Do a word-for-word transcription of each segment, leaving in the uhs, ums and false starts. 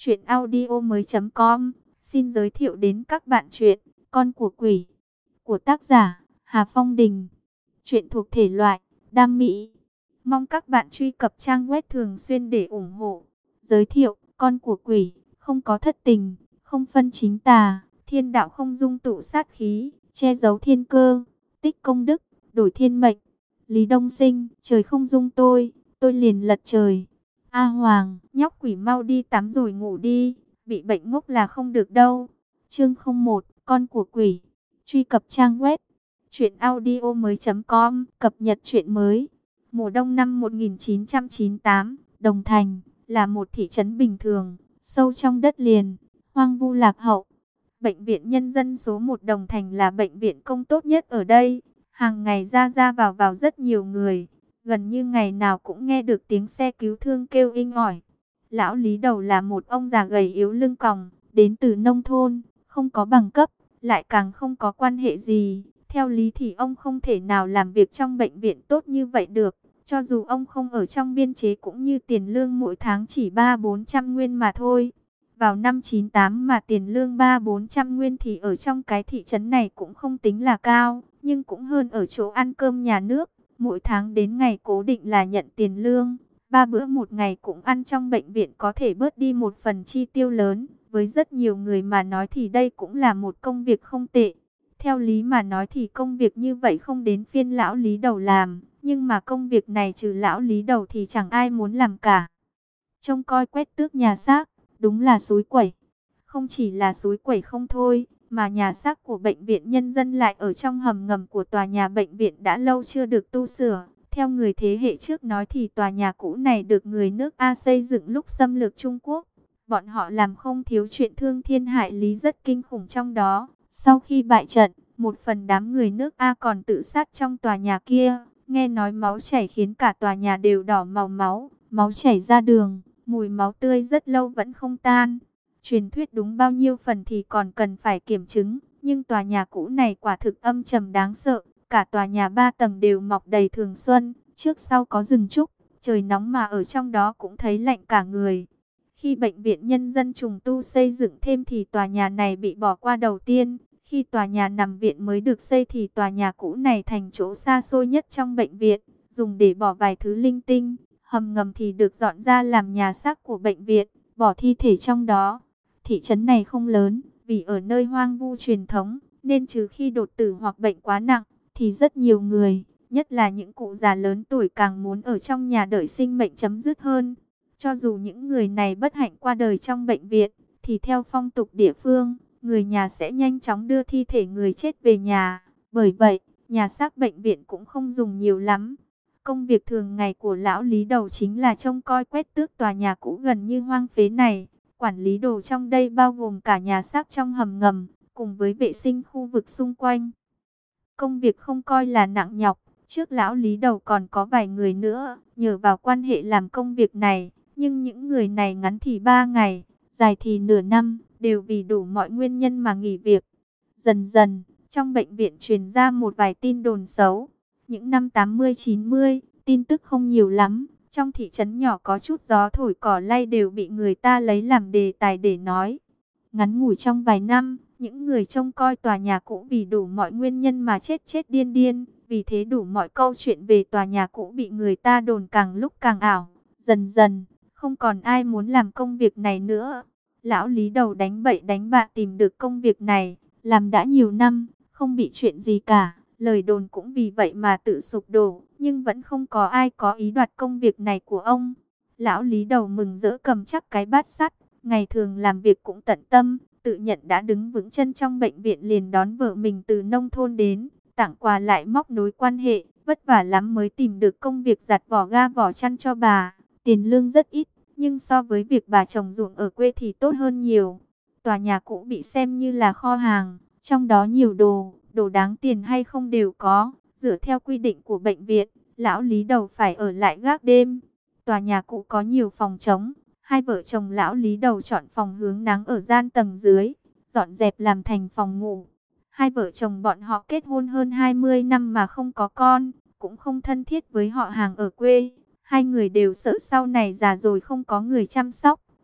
Chuyện audio mới com xin giới thiệu đến các bạn chuyện Con của quỷ của tác giả Hà Phong Đình. Chuyện thuộc thể loại đam mỹ. Mong các bạn truy cập trang web thường xuyên để ủng hộ. Giới thiệu: Con của quỷ không có thất tình, không phân chính tà, thiên đạo không dung tụ sát khí, che giấu thiên cơ, tích công đức, đổi thiên mệnh. Lý Đông Sinh: trời không dung tôi, tôi liền lật trời. A Hoàng: nhóc quỷ mau đi tắm rồi ngủ đi, bị bệnh ngốc là không được đâu. Chương không một: Con của quỷ. Truy cập trang web truyện audio mới com cập nhật truyện mới. Mùa đông năm một nghìn chín trăm chín mươi tám, Đồng Thành là một thị trấn bình thường, sâu trong đất liền, hoang vu lạc hậu. Bệnh viện Nhân dân số một Đồng Thành là bệnh viện công tốt nhất ở đây. Hàng ngày ra ra vào vào rất nhiều người. Gần như ngày nào cũng nghe được tiếng xe cứu thương kêu inh ỏi. Lão Lý Đầu là một ông già gầy yếu lưng còng, đến từ nông thôn, không có bằng cấp, lại càng không có quan hệ gì. Theo lý thì ông không thể nào làm việc trong bệnh viện tốt như vậy được. Cho dù ông không ở trong biên chế cũng như tiền lương mỗi tháng chỉ ba bốn trăm nguyên mà thôi. Vào năm chín tám mà tiền lương ba bốn trăm nguyên thì ở trong cái thị trấn này cũng không tính là cao, nhưng cũng hơn ở chỗ ăn cơm nhà nước. Mỗi tháng đến ngày cố định là nhận tiền lương, ba bữa một ngày cũng ăn trong bệnh viện có thể bớt đi một phần chi tiêu lớn. Với rất nhiều người mà nói thì đây cũng là một công việc không tệ. Theo lý mà nói thì công việc như vậy không đến phiên lão Lý Đầu làm, nhưng mà công việc này trừ lão Lý Đầu thì chẳng ai muốn làm cả. Trông coi quét tước nhà xác, đúng là xúi quẩy. Không chỉ là xúi quẩy không thôi, mà nhà xác của bệnh viện Nhân dân lại ở trong hầm ngầm của tòa nhà bệnh viện đã lâu chưa được tu sửa. Theo người thế hệ trước nói thì tòa nhà cũ này được người nước A xây dựng lúc xâm lược Trung Quốc. Bọn họ làm không thiếu chuyện thương thiên hại lý rất kinh khủng trong đó. Sau khi bại trận, một phần đám người nước A còn tự sát trong tòa nhà kia. Nghe nói máu chảy khiến cả tòa nhà đều đỏ màu máu, máu chảy ra đường, mùi máu tươi rất lâu vẫn không tan. Truyền thuyết đúng bao nhiêu phần thì còn cần phải kiểm chứng, nhưng tòa nhà cũ này quả thực âm trầm đáng sợ. Cả tòa nhà ba tầng đều mọc đầy thường xuân, trước sau có rừng trúc, trời nóng mà ở trong đó cũng thấy lạnh cả người. Khi bệnh viện Nhân dân trùng tu xây dựng thêm thì tòa nhà này bị bỏ qua đầu tiên. Khi tòa nhà nằm viện mới được xây thì tòa nhà cũ này thành chỗ xa xôi nhất trong bệnh viện, dùng để bỏ vài thứ linh tinh. Hầm ngầm thì được dọn ra làm nhà xác của bệnh viện, bỏ thi thể trong đó. Thị trấn này không lớn, vì ở nơi hoang vu truyền thống, nên trừ khi đột tử hoặc bệnh quá nặng, thì rất nhiều người, nhất là những cụ già lớn tuổi càng muốn ở trong nhà đợi sinh mệnh chấm dứt hơn. Cho dù những người này bất hạnh qua đời trong bệnh viện, thì theo phong tục địa phương, người nhà sẽ nhanh chóng đưa thi thể người chết về nhà. Bởi vậy, nhà xác bệnh viện cũng không dùng nhiều lắm. Công việc thường ngày của lão Lý Đầu chính là trông coi quét tước tòa nhà cũ gần như hoang phế này. Quản lý đồ trong đây bao gồm cả nhà xác trong hầm ngầm, cùng với vệ sinh khu vực xung quanh. Công việc không coi là nặng nhọc, trước lão Lý Đầu còn có vài người nữa, nhờ vào quan hệ làm công việc này. Nhưng những người này ngắn thì ba ngày, dài thì nửa năm, đều vì đủ mọi nguyên nhân mà nghỉ việc. Dần dần, trong bệnh viện truyền ra một vài tin đồn xấu. Những năm tám mươi chín mươi, tin tức không nhiều lắm. Trong thị trấn nhỏ có chút gió thổi cỏ lay đều bị người ta lấy làm đề tài để nói. Ngắn ngủi trong vài năm, những người trông coi tòa nhà cũ vì đủ mọi nguyên nhân mà chết chết điên điên. Vì thế đủ mọi câu chuyện về tòa nhà cũ bị người ta đồn càng lúc càng ảo. Dần dần, không còn ai muốn làm công việc này nữa. Lão Lý Đầu đánh bậy đánh bạ tìm được công việc này, làm đã nhiều năm, không bị chuyện gì cả. Lời đồn cũng vì vậy mà tự sụp đổ, nhưng vẫn không có ai có ý đoạt công việc này của ông. Lão Lý Đầu mừng rỡ cầm chắc cái bát sắt, ngày thường làm việc cũng tận tâm, tự nhận đã đứng vững chân trong bệnh viện liền đón vợ mình từ nông thôn đến, tặng quà lại móc nối quan hệ, vất vả lắm mới tìm được công việc giặt vỏ ga vỏ chăn cho bà. Tiền lương rất ít, nhưng so với việc bà trồng ruộng ở quê thì tốt hơn nhiều. Tòa nhà cũ bị xem như là kho hàng, trong đó nhiều đồ, đồ đáng tiền hay không đều có. Dựa theo quy định của bệnh viện, lão Lý Đầu phải ở lại gác đêm. Tòa nhà cũ có nhiều phòng trống, hai vợ chồng lão Lý Đầu chọn phòng hướng nắng ở gian tầng dưới, dọn dẹp làm thành phòng ngủ. Hai vợ chồng bọn họ kết hôn hơn hai mươi năm mà không có con, cũng không thân thiết với họ hàng ở quê. Hai người đều sợ sau này già rồi không có người chăm sóc,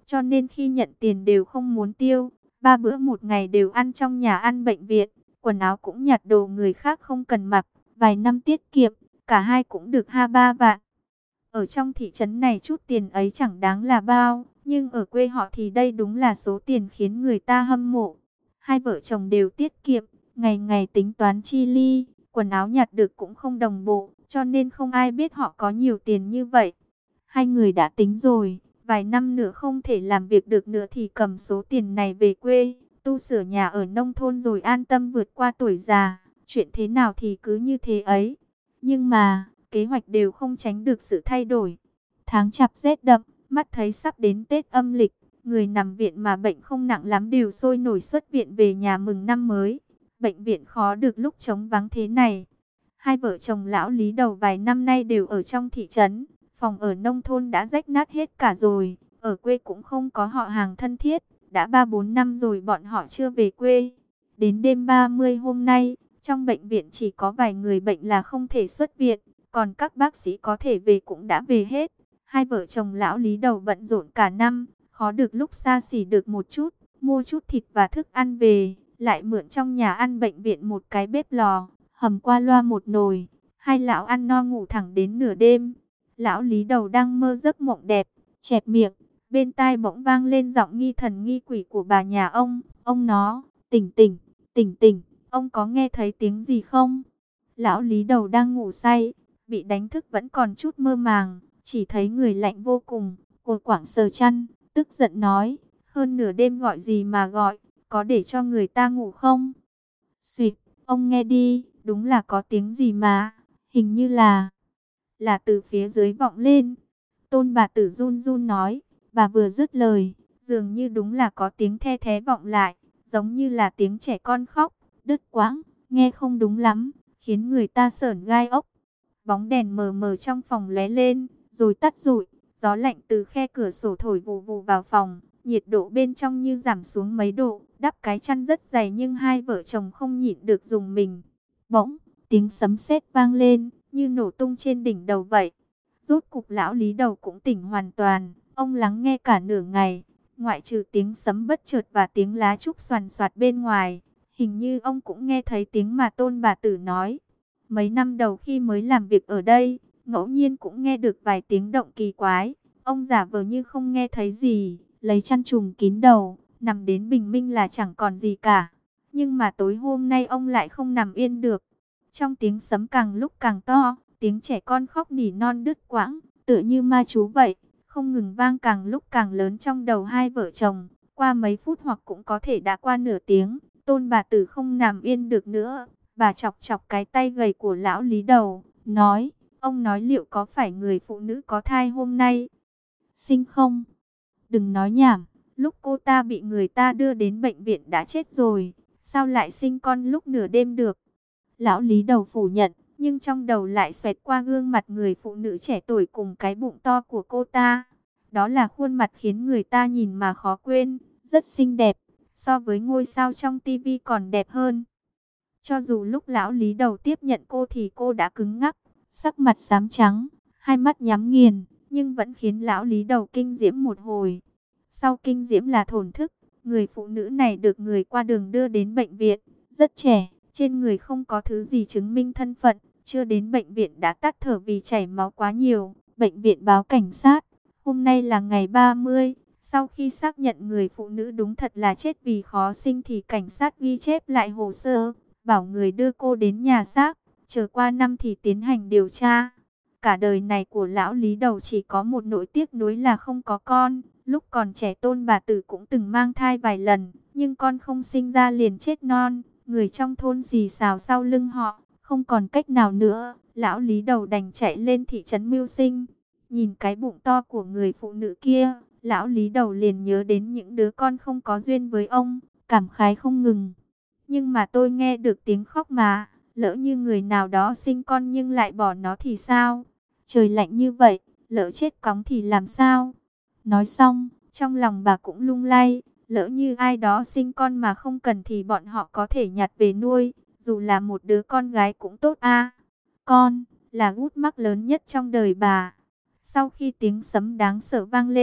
cho nên khi nhận tiền đều không muốn tiêu. Ba bữa một ngày đều ăn trong nhà ăn bệnh viện, quần áo cũng nhặt đồ người khác không cần mặc. Vài năm tiết kiệm, cả hai cũng được ha ba vạn. Ở trong thị trấn này chút tiền ấy chẳng đáng là bao, nhưng ở quê họ thì đây đúng là số tiền khiến người ta hâm mộ. Hai vợ chồng đều tiết kiệm, ngày ngày tính toán chi ly, quần áo nhặt được cũng không đồng bộ, cho nên không ai biết họ có nhiều tiền như vậy. Hai người đã tính rồi, vài năm nữa không thể làm việc được nữa thì cầm số tiền này về quê, tu sửa nhà ở nông thôn rồi an tâm vượt qua tuổi già. Chuyện thế nào thì cứ như thế ấy. Nhưng mà, kế hoạch đều không tránh được sự thay đổi. Tháng chạp rét đậm, mắt thấy sắp đến Tết âm lịch, người nằm viện mà bệnh không nặng lắm đều sôi nổi xuất viện về nhà mừng năm mới. Bệnh viện khó được lúc trống vắng thế này. Hai vợ chồng lão Lý đầu vài năm nay đều ở trong thị trấn, phòng ở nông thôn đã rách nát hết cả rồi, ở quê cũng không có họ hàng thân thiết, đã ba bốn năm rồi bọn họ chưa về quê. Đến đêm ba mươi hôm nay, trong bệnh viện chỉ có vài người bệnh là không thể xuất viện, còn các bác sĩ có thể về cũng đã về hết. Hai vợ chồng lão Lý đầu bận rộn cả năm, khó được lúc xa xỉ được một chút, mua chút thịt và thức ăn về, lại mượn trong nhà ăn bệnh viện một cái bếp lò, hầm qua loa một nồi. Hai lão ăn no ngủ thẳng đến nửa đêm. Lão Lý đầu đang mơ giấc mộng đẹp, chẹp miệng, bên tai bỗng vang lên giọng nghi thần nghi quỷ của bà nhà ông. Ông nó, tỉnh tỉnh, tỉnh tỉnh, ông có nghe thấy tiếng gì không? Lão Lý đầu đang ngủ say, bị đánh thức vẫn còn chút mơ màng, chỉ thấy người lạnh vô cùng, của quảng sờ chăn, tức giận nói, hơn nửa đêm gọi gì mà gọi, có để cho người ta ngủ không? Xuyệt, ông nghe đi, đúng là có tiếng gì mà, hình như là, là từ phía dưới vọng lên. Tôn bà tử run run nói, bà vừa dứt lời, dường như đúng là có tiếng the thé vọng lại, giống như là tiếng trẻ con khóc, đứt quãng, nghe không đúng lắm, khiến người ta sởn gai ốc. Bóng đèn mờ mờ trong phòng lóe lên, rồi tắt rụi, gió lạnh từ khe cửa sổ thổi vù vù vào phòng, nhiệt độ bên trong như giảm xuống mấy độ, đắp cái chăn rất dày nhưng hai vợ chồng không nhịn được rùng mình. Bỗng, tiếng sấm sét vang lên, như nổ tung trên đỉnh đầu vậy. Rốt cục lão Lý đầu cũng tỉnh hoàn toàn, ông lắng nghe cả nửa ngày, ngoại trừ tiếng sấm bất chợt và tiếng lá trúc xoàn xoạt bên ngoài, hình như ông cũng nghe thấy tiếng mà Tôn bà tử nói. Mấy năm đầu khi mới làm việc ở đây, ngẫu nhiên cũng nghe được vài tiếng động kỳ quái. Ông giả vờ như không nghe thấy gì, lấy chăn trùm kín đầu, nằm đến bình minh là chẳng còn gì cả. Nhưng mà tối hôm nay ông lại không nằm yên được. Trong tiếng sấm càng lúc càng to, tiếng trẻ con khóc nỉ non đứt quãng, tựa như ma chú vậy, không ngừng vang càng lúc càng lớn trong đầu hai vợ chồng. Qua mấy phút hoặc cũng có thể đã qua nửa tiếng, Tôn bà tử không nằm yên được nữa. Bà chọc chọc cái tay gầy của lão Lý đầu, nói, ông nói liệu có phải người phụ nữ có thai hôm nay sinh không? Đừng nói nhảm, lúc cô ta bị người ta đưa đến bệnh viện đã chết rồi, sao lại sinh con lúc nửa đêm được? Lão Lý đầu phủ nhận, nhưng trong đầu lại xoẹt qua gương mặt người phụ nữ trẻ tuổi cùng cái bụng to của cô ta. Đó là khuôn mặt khiến người ta nhìn mà khó quên, rất xinh đẹp, so với ngôi sao trong tivi còn đẹp hơn. Cho dù lúc lão Lý đầu tiếp nhận cô thì cô đã cứng ngắc, sắc mặt xám trắng, hai mắt nhắm nghiền, nhưng vẫn khiến lão Lý đầu kinh diễm một hồi. Sau kinh diễm là thổn thức, người phụ nữ này được người qua đường đưa đến bệnh viện, rất trẻ, trên người không có thứ gì chứng minh thân phận, chưa đến bệnh viện đã tắt thở vì chảy máu quá nhiều. Bệnh viện báo cảnh sát, hôm nay là ngày ba mươi, sau khi xác nhận người phụ nữ đúng thật là chết vì khó sinh thì cảnh sát ghi chép lại hồ sơ, bảo người đưa cô đến nhà xác, chờ qua năm thì tiến hành điều tra. Cả đời này của lão Lý đầu chỉ có một nỗi tiếc nuối là không có con. Lúc còn trẻ Tôn bà tử cũng từng mang thai vài lần, nhưng con không sinh ra liền chết non. Người trong thôn xì xào sau lưng họ, không còn cách nào nữa. Lão Lý đầu đành chạy lên thị trấn mưu sinh. Nhìn cái bụng to của người phụ nữ kia, lão Lý đầu liền nhớ đến những đứa con không có duyên với ông, cảm khái không ngừng. Nhưng mà tôi nghe được tiếng khóc mà, lỡ như người nào đó sinh con nhưng lại bỏ nó thì sao? Trời lạnh như vậy, lỡ chết cóng thì làm sao? Nói xong, trong lòng bà cũng lung lay, lỡ như ai đó sinh con mà không cần thì bọn họ có thể nhặt về nuôi, dù là một đứa con gái cũng tốt a. Con, là gút mắc lớn nhất trong đời bà. Sau khi tiếng sấm đáng sợ vang lên,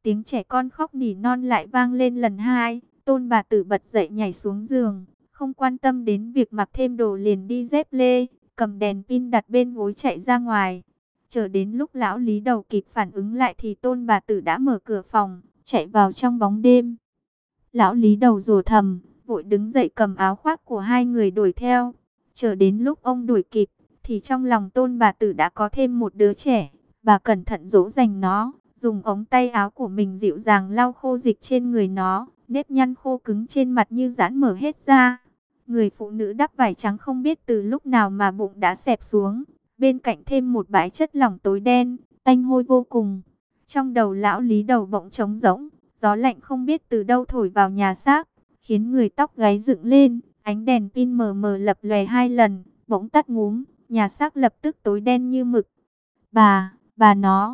tiếng trẻ con khóc nỉ non lại vang lên lần hai. Tôn bà tử bật dậy nhảy xuống giường, không quan tâm đến việc mặc thêm đồ liền đi dép lê, cầm đèn pin đặt bên gối chạy ra ngoài. Chờ đến lúc lão Lý Đầu kịp phản ứng lại thì Tôn bà tử đã mở cửa phòng, chạy vào trong bóng đêm. Lão Lý Đầu rủa thầm, vội đứng dậy cầm áo khoác của hai người đuổi theo. Chờ đến lúc ông đuổi kịp, thì trong lòng Tôn bà tử đã có thêm một đứa trẻ. Bà cẩn thận dỗ dành nó, dùng ống tay áo của mình dịu dàng lau khô dịch trên người nó, nếp nhăn khô cứng trên mặt như giãn mở hết ra. Người phụ nữ đắp vải trắng không biết từ lúc nào mà bụng đã xẹp xuống, bên cạnh thêm một bãi chất lỏng tối đen, tanh hôi vô cùng. Trong đầu lão Lý Đầu bỗng trống rỗng, gió lạnh không biết từ đâu thổi vào nhà xác, khiến người tóc gáy dựng lên, ánh đèn pin mờ mờ lập lòe hai lần, bỗng tắt ngúm, nhà xác lập tức tối đen như mực. Bà, bà nó.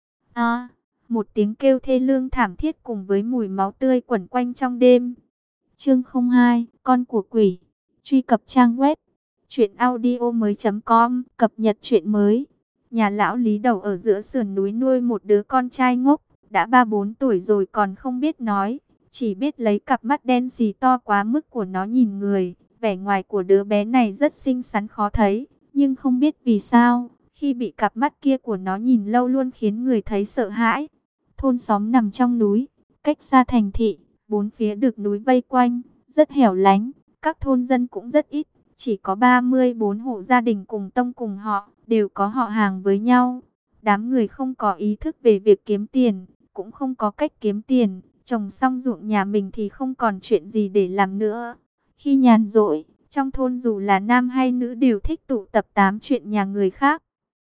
A, một tiếng kêu thê lương thảm thiết cùng với mùi máu tươi quẩn quanh trong đêm. Chương không hai, con của quỷ. Truy cập trang web truyện audio mới chấm com, cập nhật truyện mới. Nhà lão Lý Đầu ở giữa sườn núi nuôi một đứa con trai ngốc, đã ba bốn tuổi rồi còn không biết nói, chỉ biết lấy cặp mắt đen xì to quá mức của nó nhìn người. Vẻ ngoài của đứa bé này rất xinh xắn khó thấy, nhưng không biết vì sao, khi bị cặp mắt kia của nó nhìn lâu luôn khiến người thấy sợ hãi. Thôn xóm nằm trong núi, cách xa thành thị, bốn phía được núi vây quanh, rất hẻo lánh, các thôn dân cũng rất ít, chỉ có ba mươi bốn hộ gia đình cùng tông cùng họ, đều có họ hàng với nhau. Đám người không có ý thức về việc kiếm tiền, cũng không có cách kiếm tiền, trồng xong ruộng nhà mình thì không còn chuyện gì để làm nữa. Khi nhàn rỗi, trong thôn dù là nam hay nữ đều thích tụ tập tám chuyện nhà người khác.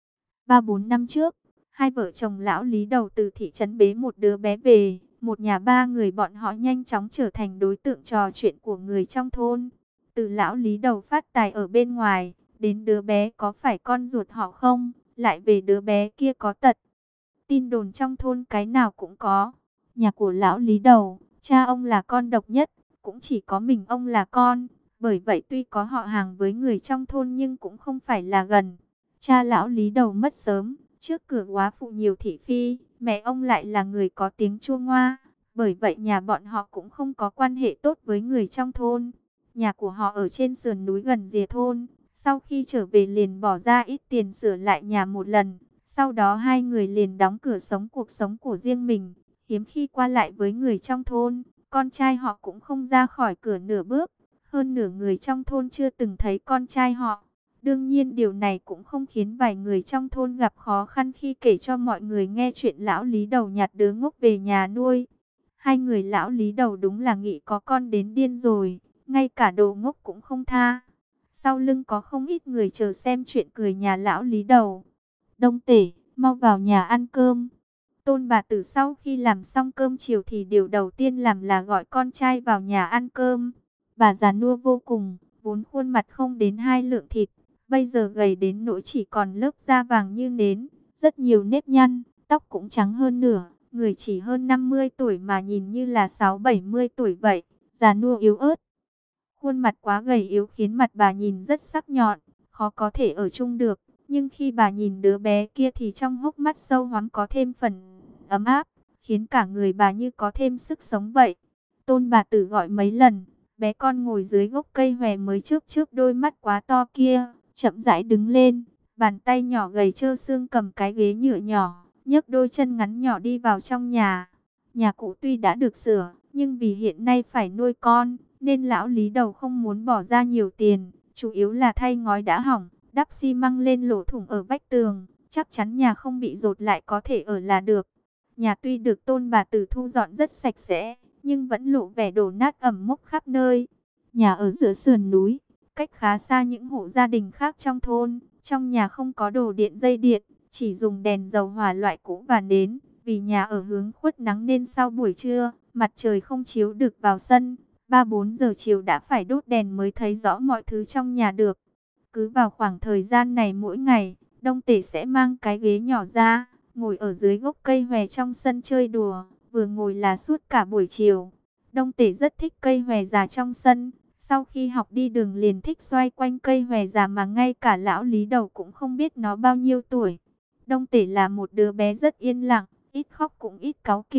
Ba bốn năm trước, hai vợ chồng lão Lý Đầu từ thị trấn bế một đứa bé về, một nhà ba người bọn họ nhanh chóng trở thành đối tượng trò chuyện của người trong thôn. Từ lão Lý Đầu phát tài ở bên ngoài, đến đứa bé có phải con ruột họ không, lại về đứa bé kia có tật. Tin đồn trong thôn cái nào cũng có. Nhà của lão Lý Đầu, cha ông là con độc nhất, cũng chỉ có mình ông là con. Bởi vậy tuy có họ hàng với người trong thôn nhưng cũng không phải là gần. Cha lão Lý Đầu mất sớm, trước cửa góa phụ nhiều thị phi, mẹ ông lại là người có tiếng chua ngoa. Bởi vậy nhà bọn họ cũng không có quan hệ tốt với người trong thôn. Nhà của họ ở trên sườn núi gần rìa thôn. Sau khi trở về liền bỏ ra ít tiền sửa lại nhà một lần. Sau đó hai người liền đóng cửa sống cuộc sống của riêng mình. Hiếm khi qua lại với người trong thôn, con trai họ cũng không ra khỏi cửa nửa bước. Hơn nửa người trong thôn chưa từng thấy con trai họ. Đương nhiên điều này cũng không khiến vài người trong thôn gặp khó khăn khi kể cho mọi người nghe chuyện lão Lý Đầu nhặt đứa ngốc về nhà nuôi. Hai người lão Lý Đầu đúng là nghĩ có con đến điên rồi, ngay cả đồ ngốc cũng không tha. Sau lưng có không ít người chờ xem chuyện cười nhà lão Lý Đầu. Đông Tể, mau vào nhà ăn cơm. Tôn bà tử sau khi làm xong cơm chiều thì điều đầu tiên làm là gọi con trai vào nhà ăn cơm. Bà già nua vô cùng, vốn khuôn mặt không đến hai lượng thịt, bây giờ gầy đến nỗi chỉ còn lớp da vàng như nến, rất nhiều nếp nhăn, tóc cũng trắng hơn nửa, người chỉ hơn năm mươi tuổi mà nhìn như là sáu bảy mươi tuổi vậy, già nua yếu ớt. Khuôn mặt quá gầy yếu khiến mặt bà nhìn rất sắc nhọn, khó có thể ở chung được, nhưng khi bà nhìn đứa bé kia thì trong hốc mắt sâu hoắm có thêm phần ấm áp, khiến cả người bà như có thêm sức sống vậy. Tôn bà tử gọi mấy lần, bé con ngồi dưới gốc cây hòe mới chớp chớp đôi mắt quá to kia, chậm rãi đứng lên, bàn tay nhỏ gầy trơ xương cầm cái ghế nhựa nhỏ, nhấc đôi chân ngắn nhỏ đi vào trong nhà. Nhà cũ tuy đã được sửa, nhưng vì hiện nay phải nuôi con, nên lão Lý Đầu không muốn bỏ ra nhiều tiền, chủ yếu là thay ngói đã hỏng, đắp xi măng lên lỗ thủng ở vách tường, chắc chắn nhà không bị dột lại có thể ở là được. Nhà tuy được Tôn bà tử thu dọn rất sạch sẽ, nhưng vẫn lộ vẻ đổ nát ẩm mốc khắp nơi. Nhà ở giữa sườn núi, cách khá xa những hộ gia đình khác trong thôn. Trong nhà không có đồ điện dây điện, chỉ dùng đèn dầu hỏa loại cũ và nến. Vì nhà ở hướng khuất nắng nên sau buổi trưa, mặt trời không chiếu được vào sân. Ba bốn giờ chiều đã phải đốt đèn mới thấy rõ mọi thứ trong nhà được. Cứ vào khoảng thời gian này mỗi ngày, Đông Tể sẽ mang cái ghế nhỏ ra, ngồi ở dưới gốc cây hòe trong sân chơi đùa, vừa ngồi là suốt cả buổi chiều. Đông Tể rất thích cây hòe già trong sân, sau khi học đi đường liền thích xoay quanh cây hòe già mà ngay cả lão Lý Đầu cũng không biết nó bao nhiêu tuổi. Đông Tể là một đứa bé rất yên lặng, ít khóc cũng ít cáu kỉnh,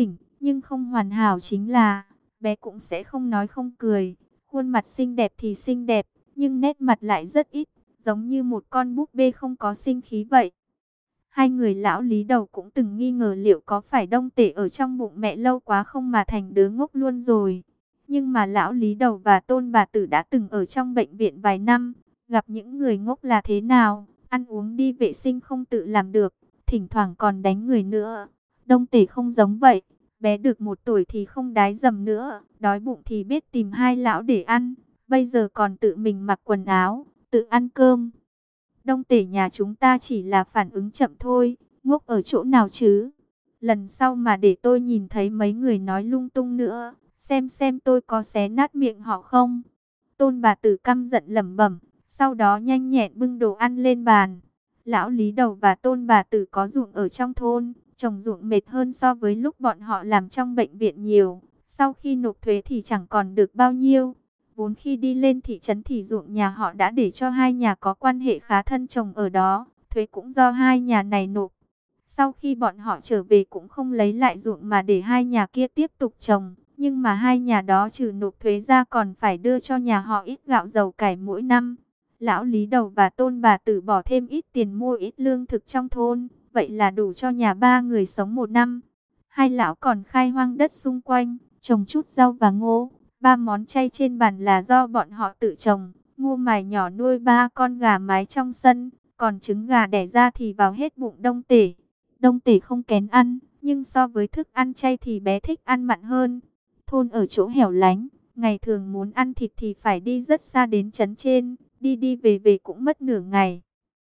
Nhưng không hoàn hảo chính là, bé cũng sẽ không nói không cười. Khuôn mặt xinh đẹp thì xinh đẹp, nhưng nét mặt lại rất ít, giống như một con búp bê không có sinh khí vậy. Hai người lão Lý đầu cũng từng nghi ngờ liệu có phải Đông Tể ở trong bụng mẹ lâu quá không mà thành đứa ngốc luôn rồi. Nhưng mà lão Lý đầu và Tôn bà tử đã từng ở trong bệnh viện vài năm, gặp những người ngốc là thế nào, ăn uống đi vệ sinh không tự làm được, thỉnh thoảng còn đánh người nữa. Đông Tể không giống vậy, bé được một tuổi thì không đái dầm nữa, đói bụng thì biết tìm hai lão để ăn, bây giờ còn tự mình mặc quần áo, tự ăn cơm. Đông Tể nhà chúng ta chỉ là phản ứng chậm thôi, ngốc ở chỗ nào chứ? Lần sau mà để tôi nhìn thấy mấy người nói lung tung nữa, xem xem tôi có xé nát miệng họ không. Tôn bà tử căm giận lẩm bẩm, sau đó nhanh nhẹn bưng đồ ăn lên bàn. Lão Lý đầu và Tôn bà tử có ruộng ở trong thôn, trồng ruộng mệt hơn so với lúc bọn họ làm trong bệnh viện nhiều. Sau khi nộp thuế thì chẳng còn được bao nhiêu. Vốn khi đi lên thị trấn thì ruộng nhà họ đã để cho hai nhà có quan hệ khá thân trồng ở đó, thuế cũng do hai nhà này nộp. Sau khi bọn họ trở về cũng không lấy lại ruộng mà để hai nhà kia tiếp tục trồng, nhưng mà hai nhà đó trừ nộp thuế ra còn phải đưa cho nhà họ ít gạo dầu cải mỗi năm. Lão Lý đầu và Tôn bà tử bỏ thêm ít tiền mua ít lương thực trong thôn, vậy là đủ cho nhà ba người sống một năm. Hai lão còn khai hoang đất xung quanh, trồng chút rau và ngô. Ba món chay trên bàn là do bọn họ tự trồng. Ngô mài nhỏ nuôi ba con gà mái trong sân, còn trứng gà đẻ ra thì vào hết bụng Đông Tể. Đông Tể không kén ăn, nhưng so với thức ăn chay thì bé thích ăn mặn hơn. Thôn ở chỗ hẻo lánh, ngày thường muốn ăn thịt thì phải đi rất xa đến trấn trên, đi đi về về cũng mất nửa ngày.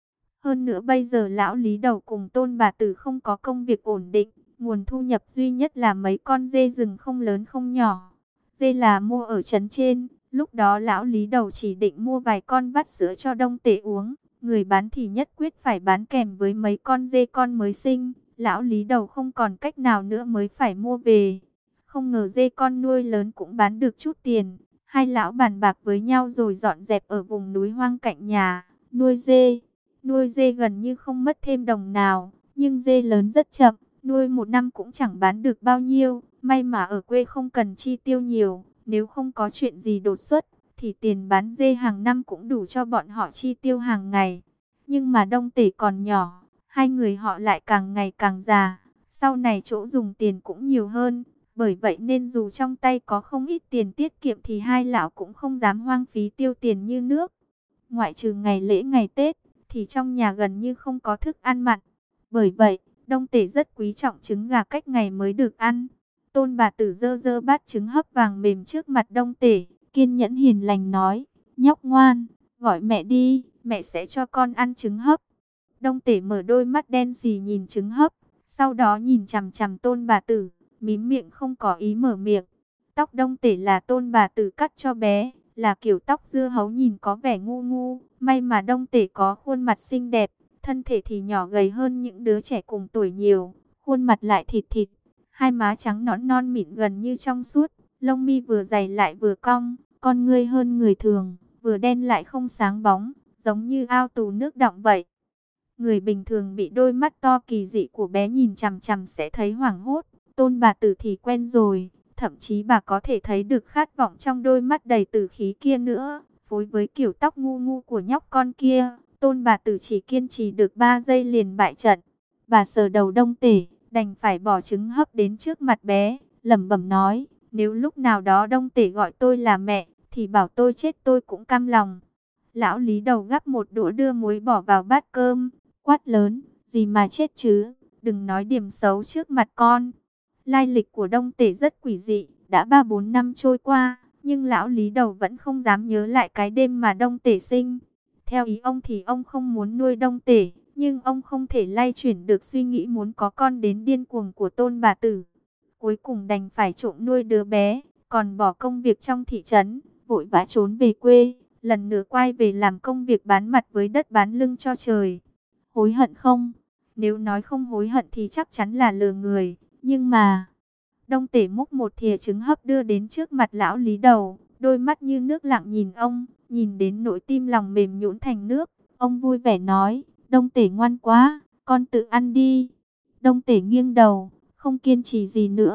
Hơn nữa bây giờ lão Lý đầu cùng Tôn bà tử không có công việc ổn định, nguồn thu nhập duy nhất là mấy con dê rừng không lớn không nhỏ. Dê là mua ở trấn trên, lúc đó lão Lý đầu chỉ định mua vài con vắt sữa cho Đông Tể uống, người bán thì nhất quyết phải bán kèm với mấy con dê con mới sinh. Lão Lý đầu không còn cách nào nữa mới phải mua về. Không ngờ dê con nuôi lớn cũng bán được chút tiền. Hai lão bàn bạc với nhau rồi dọn dẹp ở vùng núi hoang cạnh nhà, nuôi dê. Nuôi dê gần như không mất thêm đồng nào, nhưng dê lớn rất chậm, nuôi một năm cũng chẳng bán được bao nhiêu. May mà ở quê không cần chi tiêu nhiều, nếu không có chuyện gì đột xuất, thì tiền bán dê hàng năm cũng đủ cho bọn họ chi tiêu hàng ngày. Nhưng mà Đông Tể còn nhỏ, hai người họ lại càng ngày càng già, sau này chỗ dùng tiền cũng nhiều hơn. Bởi vậy nên dù trong tay có không ít tiền tiết kiệm thì hai lão cũng không dám hoang phí tiêu tiền như nước. Ngoại trừ ngày lễ ngày Tết, thì trong nhà gần như không có thức ăn mặn. Bởi vậy, Đông Tể rất quý trọng trứng gà cách ngày mới được ăn. Tôn bà tử dơ dơ bát trứng hấp vàng mềm trước mặt Đông Tể, kiên nhẫn hiền lành nói, nhóc ngoan, gọi mẹ đi, mẹ sẽ cho con ăn trứng hấp. Đông Tể mở đôi mắt đen sì nhìn trứng hấp, sau đó nhìn chằm chằm Tôn bà tử, mím miệng không có ý mở miệng. Tóc Đông Tể là Tôn bà tử cắt cho bé, là kiểu tóc dưa hấu nhìn có vẻ ngu ngu. May mà Đông Tể có khuôn mặt xinh đẹp, thân thể thì nhỏ gầy hơn những đứa trẻ cùng tuổi nhiều, khuôn mặt lại thịt thịt, hai má trắng nõn non mịn gần như trong suốt, lông mi vừa dày lại vừa cong, con ngươi hơn người thường, vừa đen lại không sáng bóng, giống như ao tù nước đọng vậy. Người bình thường bị đôi mắt to kỳ dị của bé nhìn chằm chằm sẽ thấy hoảng hốt, Tôn bà tử thì quen rồi, thậm chí bà có thể thấy được khát vọng trong đôi mắt đầy tử khí kia nữa. Phối với kiểu tóc ngu ngu của nhóc con kia, Tôn bà tử chỉ kiên trì được ba giây liền bại trận. Bà sờ đầu Đông Tể, đành phải bỏ trứng hấp đến trước mặt bé, lẩm bẩm nói, nếu lúc nào đó Đông Tể gọi tôi là mẹ, thì bảo tôi chết tôi cũng cam lòng. Lão Lý đầu gắp một đũa đưa muối bỏ vào bát cơm, quát lớn, gì mà chết chứ, đừng nói điểm xấu trước mặt con. Lai lịch của Đông Tể rất quỷ dị, đã ba bốn năm trôi qua, nhưng lão Lý đầu vẫn không dám nhớ lại cái đêm mà Đông Tể sinh. Theo ý ông thì ông không muốn nuôi Đông Tể, nhưng ông không thể lay chuyển được suy nghĩ muốn có con đến điên cuồng của Tôn bà tử. Cuối cùng đành phải trộm nuôi đứa bé, còn bỏ công việc trong thị trấn, vội vã trốn về quê, lần nữa quay về làm công việc bán mặt với đất bán lưng cho trời. Hối hận không? Nếu nói không hối hận thì chắc chắn là lừa người, nhưng mà... Đông Tể múc một thìa trứng hấp đưa đến trước mặt lão Lý đầu, đôi mắt như nước lặng nhìn ông, nhìn đến nỗi tim lòng mềm nhũn thành nước. Ông vui vẻ nói, Đông Tể ngoan quá, con tự ăn đi. Đông Tể nghiêng đầu, không kiên trì gì nữa,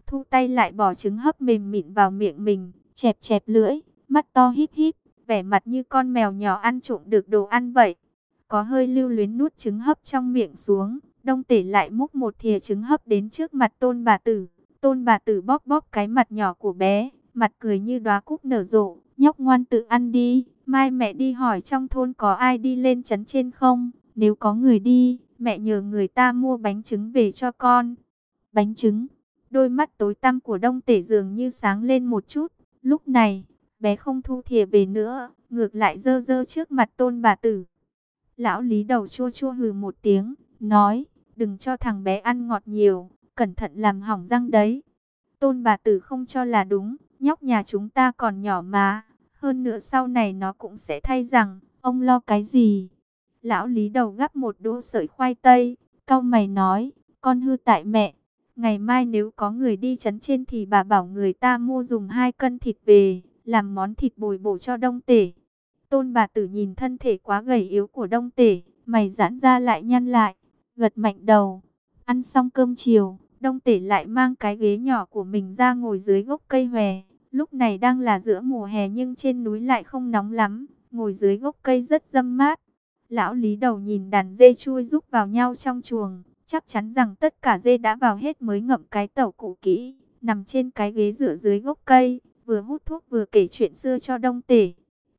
thu tay lại bỏ trứng hấp mềm mịn vào miệng mình, chẹp chẹp lưỡi, mắt to híp híp, vẻ mặt như con mèo nhỏ ăn trộm được đồ ăn vậy. Có hơi lưu luyến nuốt trứng hấp trong miệng xuống, Đông Tể lại múc một thìa trứng hấp đến trước mặt Tôn bà tử. Tôn bà tử bóp bóp cái mặt nhỏ của bé, mặt cười như đóa cúc nở rộ, nhóc ngoan tự ăn đi, mai mẹ đi hỏi trong thôn có ai đi lên trấn trên không, nếu có người đi, mẹ nhờ người ta mua bánh trứng về cho con. Bánh trứng, đôi mắt tối tăm của Đông Tể dường như sáng lên một chút, lúc này, bé không thu thìa về nữa, ngược lại dơ dơ trước mặt Tôn bà tử. Lão Lý đầu chua chua hừ một tiếng, nói, đừng cho thằng bé ăn ngọt nhiều, cẩn thận làm hỏng răng đấy. Tôn bà tử không cho là đúng, nhóc nhà chúng ta còn nhỏ mà, hơn nữa sau này nó cũng sẽ thay rằng, ông lo cái gì. Lão Lý đầu gắp một đũa sợi khoai tây, cau mày nói, con hư tại mẹ, ngày mai nếu có người đi trấn trên thì bà bảo người ta mua dùng hai cân thịt về, làm món thịt bồi bổ cho Đông Tể. Tôn bà tử nhìn thân thể quá gầy yếu của Đông Tể, mày giãn ra lại nhăn lại, gật mạnh đầu. Ăn xong cơm chiều, Đông Tể lại mang cái ghế nhỏ của mình ra ngồi dưới gốc cây hòe. Lúc này đang là giữa mùa hè nhưng trên núi lại không nóng lắm, ngồi dưới gốc cây rất râm mát. Lão Lý đầu nhìn đàn dê chui rúc vào nhau trong chuồng, chắc chắn rằng tất cả dê đã vào hết mới ngậm cái tẩu cụ kỹ, nằm trên cái ghế dựa dưới gốc cây, vừa hút thuốc vừa kể chuyện xưa cho Đông Tể.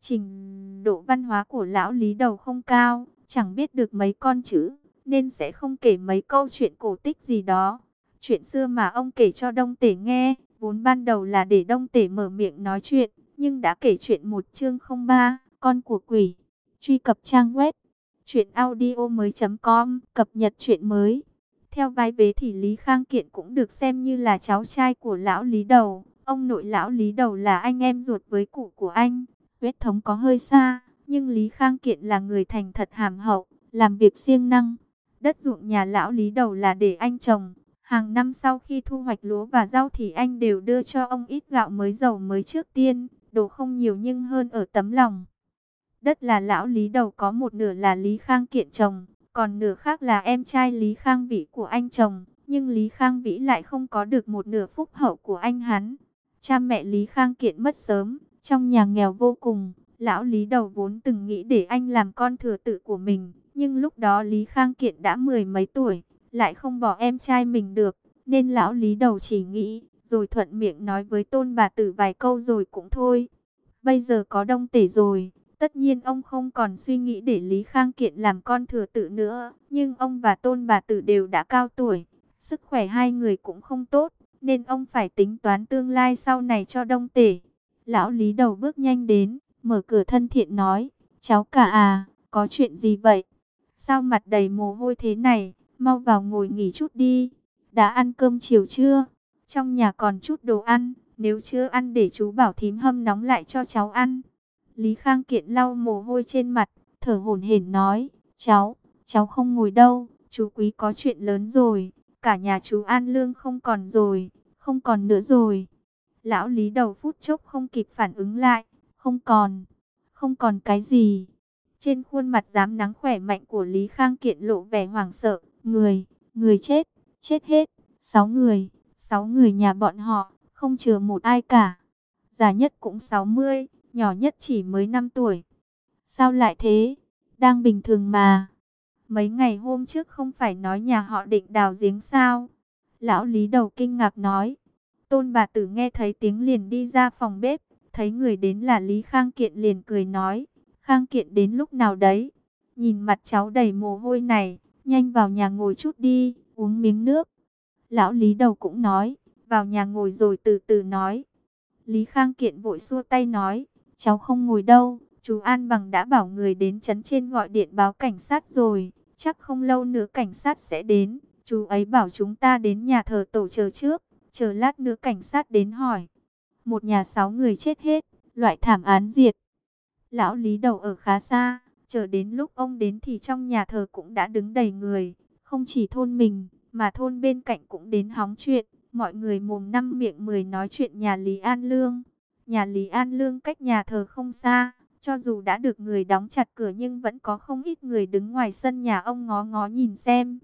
Trình độ văn hóa của lão Lý đầu không cao, chẳng biết được mấy con chữ, nên sẽ không kể mấy câu chuyện cổ tích gì đó. Chuyện xưa mà ông kể cho Đông Tể nghe, vốn ban đầu là để Đông Tể mở miệng nói chuyện, nhưng đã kể chuyện một chương không ba, con của quỷ. Truy cập trang web truyệnaudiomoi chấm com, cập nhật truyện mới. Theo vai vế thì Lý Khang Kiện cũng được xem như là cháu trai của lão Lý đầu. Ông nội lão Lý đầu là anh em ruột với cụ của anh. Huyết thống có hơi xa, nhưng Lý Khang Kiện là người thành thật hàm hậu, làm việc siêng năng. Đất ruộng nhà lão Lý đầu là để anh trồng. Hàng năm sau khi thu hoạch lúa và rau thì anh đều đưa cho ông ít gạo mới dầu mới trước tiên. Đồ không nhiều nhưng hơn ở tấm lòng. Đất là lão Lý đầu có một nửa là Lý Khang Kiện trồng, còn nửa khác là em trai Lý Khang Vĩ của anh trồng. Nhưng Lý Khang Vĩ lại không có được một nửa phúc hậu của anh hắn. Cha mẹ Lý Khang Kiện mất sớm, trong nhà nghèo vô cùng. Lão Lý đầu vốn từng nghĩ để anh làm con thừa tự của mình, nhưng lúc đó Lý Khang Kiện đã mười mấy tuổi, lại không bỏ em trai mình được, nên lão Lý đầu chỉ nghĩ, rồi thuận miệng nói với Tôn bà tử vài câu rồi cũng thôi. Bây giờ có Đông Tể rồi, tất nhiên ông không còn suy nghĩ để Lý Khang Kiện làm con thừa tự nữa, nhưng ông và Tôn bà tử đều đã cao tuổi, sức khỏe hai người cũng không tốt, nên ông phải tính toán tương lai sau này cho Đông Tể. Lão Lý đầu bước nhanh đến, mở cửa thân thiện nói, cháu cả à, có chuyện gì vậy? Sao mặt đầy mồ hôi thế này, mau vào ngồi nghỉ chút đi. Đã ăn cơm chiều chưa? Trong nhà còn chút đồ ăn, nếu chưa ăn để chú bảo thím hâm nóng lại cho cháu ăn. Lý Khang Kiện lau mồ hôi trên mặt, thở hổn hển nói, cháu, cháu không ngồi đâu, chú Quý có chuyện lớn rồi, cả nhà chú An Lương không còn rồi, không còn nữa rồi. Lão Lý đầu phút chốc không kịp phản ứng lại, không còn, không còn cái gì. Trên khuôn mặt rám nắng khỏe mạnh của Lý Khang Kiện lộ vẻ hoảng sợ, người, người chết, chết hết, sáu người, sáu người nhà bọn họ, không chừa một ai cả. Già nhất cũng sáu mươi, nhỏ nhất chỉ mới năm tuổi. Sao lại thế? Đang bình thường mà. Mấy ngày hôm trước không phải nói nhà họ định đào giếng sao? Lão Lý đầu kinh ngạc nói. Tôn bà tử nghe thấy tiếng liền đi ra phòng bếp, thấy người đến là Lý Khang Kiện liền cười nói, Khang Kiện đến lúc nào đấy? Nhìn mặt cháu đầy mồ hôi này, nhanh vào nhà ngồi chút đi, uống miếng nước. Lão Lý đầu cũng nói, vào nhà ngồi rồi từ từ nói. Lý Khang Kiện vội xua tay nói, cháu không ngồi đâu, chú An Bằng đã bảo người đến trấn trên gọi điện báo cảnh sát rồi, chắc không lâu nữa cảnh sát sẽ đến, chú ấy bảo chúng ta đến nhà thờ tổ chờ trước. Chờ lát nữa cảnh sát đến hỏi. Một nhà sáu người chết hết, loại thảm án diệt. Lão Lý đầu ở khá xa, chờ đến lúc ông đến thì trong nhà thờ cũng đã đứng đầy người. Không chỉ thôn mình, mà thôn bên cạnh cũng đến hóng chuyện. Mọi người mồm năm miệng mười nói chuyện nhà Lý An Lương. Nhà Lý An Lương cách nhà thờ không xa, cho dù đã được người đóng chặt cửa nhưng vẫn có không ít người đứng ngoài sân nhà ông ngó ngó nhìn xem.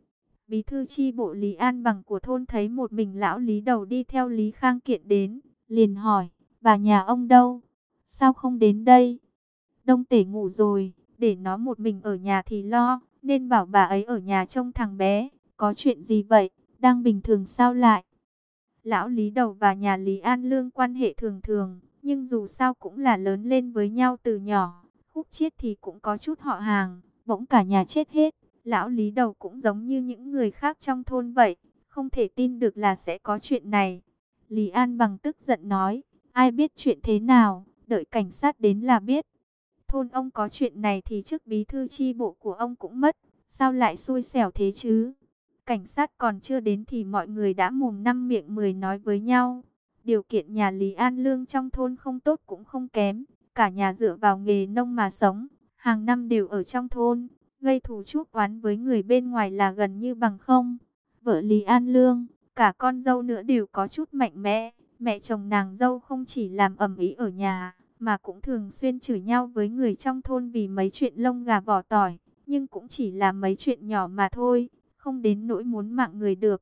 Bí thư chi bộ Lý An Bằng của thôn thấy một mình lão Lý Đầu đi theo Lý Khang Kiện đến, liền hỏi, bà nhà ông đâu? Sao không đến đây? Đông Tể ngủ rồi, để nó một mình ở nhà thì lo, nên bảo bà ấy ở nhà trông thằng bé. Có chuyện gì vậy? Đang bình thường sao lại? Lão Lý Đầu và nhà Lý An Lương quan hệ thường thường, nhưng dù sao cũng là lớn lên với nhau từ nhỏ. Khúc Chiết thì cũng có chút họ hàng, bỗng cả nhà chết hết. Lão Lý Đầu cũng giống như những người khác trong thôn vậy, không thể tin được là sẽ có chuyện này. Lý An Bằng tức giận nói, ai biết chuyện thế nào, đợi cảnh sát đến là biết. Thôn ông có chuyện này thì chức bí thư chi bộ của ông cũng mất, sao lại xui xẻo thế chứ? Cảnh sát còn chưa đến thì mọi người đã mồm năm miệng mười nói với nhau. Điều kiện nhà Lý An Lương trong thôn không tốt cũng không kém, cả nhà dựa vào nghề nông mà sống, hàng năm đều ở trong thôn, gây thù chuốc oán với người bên ngoài là gần như bằng không. Vợ Lý An Lương, cả con dâu nữa đều có chút mạnh mẽ, mẹ chồng nàng dâu không chỉ làm ầm ĩ ở nhà, mà cũng thường xuyên chửi nhau với người trong thôn vì mấy chuyện lông gà vỏ tỏi, nhưng cũng chỉ là mấy chuyện nhỏ mà thôi, không đến nỗi muốn mạng người được.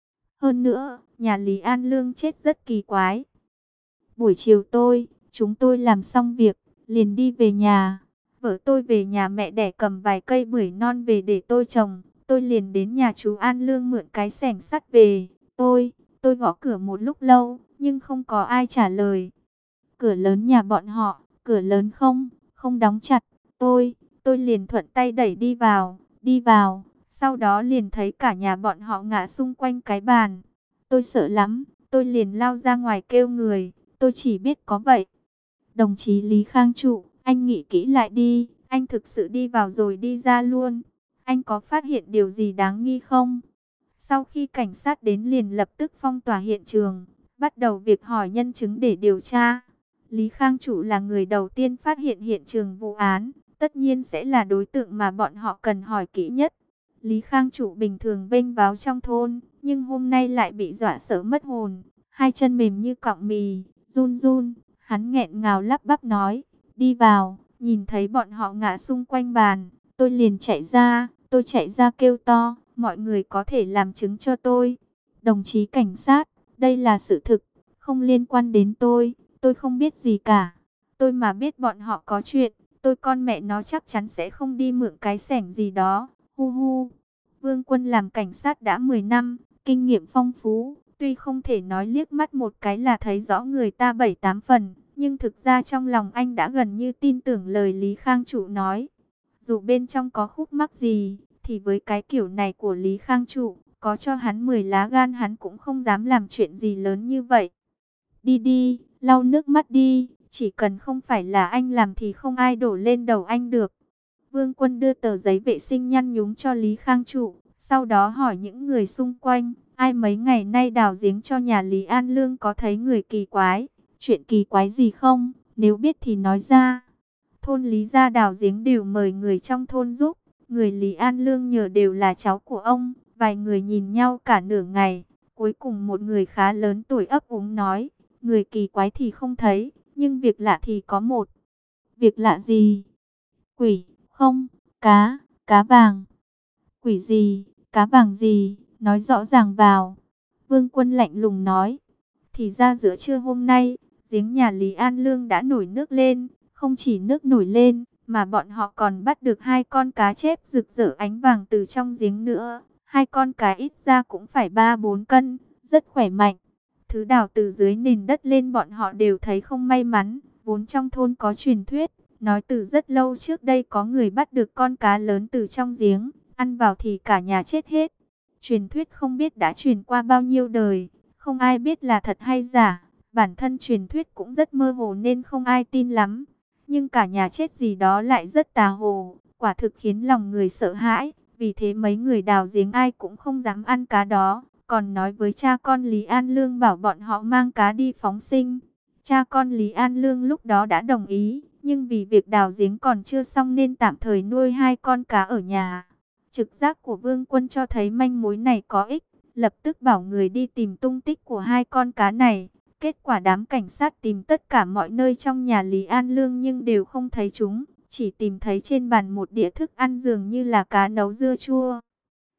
Hơn nữa, nhà Lý An Lương chết rất kỳ quái. Buổi chiều tôi, chúng tôi làm xong việc, liền đi về nhà. Vợ tôi về nhà mẹ đẻ cầm vài cây bưởi non về để tôi trồng. Tôi liền đến nhà chú An Lương mượn cái xẻng sắt về. Tôi, tôi gõ cửa một lúc lâu, nhưng không có ai trả lời. Cửa lớn nhà bọn họ, cửa lớn không, không đóng chặt. Tôi, tôi liền thuận tay đẩy đi vào, đi vào. Sau đó liền thấy cả nhà bọn họ ngã xung quanh cái bàn. Tôi sợ lắm, tôi liền lao ra ngoài kêu người, tôi chỉ biết có vậy. Đồng chí Lý Khang Trụ, anh nghĩ kỹ lại đi, anh thực sự đi vào rồi đi ra luôn. Anh có phát hiện điều gì đáng nghi không? Sau khi cảnh sát đến liền lập tức phong tỏa hiện trường, bắt đầu việc hỏi nhân chứng để điều tra. Lý Khang Trụ là người đầu tiên phát hiện hiện trường vụ án, tất nhiên sẽ là đối tượng mà bọn họ cần hỏi kỹ nhất. Lý Khang Trụ bình thường bênh váo trong thôn, nhưng hôm nay lại bị dọa sợ mất hồn, hai chân mềm như cọng mì, run run, hắn nghẹn ngào lắp bắp nói, đi vào, nhìn thấy bọn họ ngã xung quanh bàn, tôi liền chạy ra, tôi chạy ra kêu to, mọi người có thể làm chứng cho tôi. Đồng chí cảnh sát, đây là sự thực, không liên quan đến tôi, tôi không biết gì cả. Tôi mà biết bọn họ có chuyện, tôi con mẹ nó chắc chắn sẽ không đi mượn cái xẻng gì đó. Hu hu, Vương Quân làm cảnh sát đã mười năm, kinh nghiệm phong phú, tuy không thể nói liếc mắt một cái là thấy rõ người ta bảy tám phần, nhưng thực ra trong lòng anh đã gần như tin tưởng lời Lý Khang Trụ nói. Dù bên trong có khúc mắc gì, thì với cái kiểu này của Lý Khang Trụ, có cho hắn mười lá gan hắn cũng không dám làm chuyện gì lớn như vậy. Đi đi, lau nước mắt đi, chỉ cần không phải là anh làm thì không ai đổ lên đầu anh được. Vương Quân đưa tờ giấy vệ sinh nhăn nhúm cho Lý Khang Trụ, sau đó hỏi những người xung quanh, ai mấy ngày nay đào giếng cho nhà Lý An Lương có thấy người kỳ quái, chuyện kỳ quái gì không, nếu biết thì nói ra. Thôn Lý gia đào giếng đều mời người trong thôn giúp, người Lý An Lương nhờ đều là cháu của ông, vài người nhìn nhau cả nửa ngày, cuối cùng một người khá lớn tuổi ấp úng nói, người kỳ quái thì không thấy, nhưng việc lạ thì có một. Việc lạ gì? Quỷ. Không, cá, cá vàng. Quỷ gì, cá vàng gì, nói rõ ràng vào. Vương Quân lạnh lùng nói. Thì ra giữa trưa hôm nay, giếng nhà Lý An Lương đã nổi nước lên. Không chỉ nước nổi lên, mà bọn họ còn bắt được hai con cá chép rực rỡ ánh vàng từ trong giếng nữa. Hai con cá ít ra cũng phải ba bốn cân, rất khỏe mạnh. Thứ đào từ dưới nền đất lên bọn họ đều thấy không may mắn. Vốn trong thôn có truyền thuyết, nói từ rất lâu trước đây có người bắt được con cá lớn từ trong giếng, ăn vào thì cả nhà chết hết. Truyền thuyết không biết đã truyền qua bao nhiêu đời, không ai biết là thật hay giả. Bản thân truyền thuyết cũng rất mơ hồ nên không ai tin lắm. Nhưng cả nhà chết gì đó lại rất tà hồ, quả thực khiến lòng người sợ hãi. Vì thế mấy người đào giếng ai cũng không dám ăn cá đó, còn nói với cha con Lý An Lương bảo bọn họ mang cá đi phóng sinh. Cha con Lý An Lương lúc đó đã đồng ý, nhưng vì việc đào giếng còn chưa xong nên tạm thời nuôi hai con cá ở nhà. Trực giác của Vương Quân cho thấy manh mối này có ích, lập tức bảo người đi tìm tung tích của hai con cá này. Kết quả đám cảnh sát tìm tất cả mọi nơi trong nhà Lý An Lương nhưng đều không thấy chúng, chỉ tìm thấy trên bàn một đĩa thức ăn dường như là cá nấu dưa chua.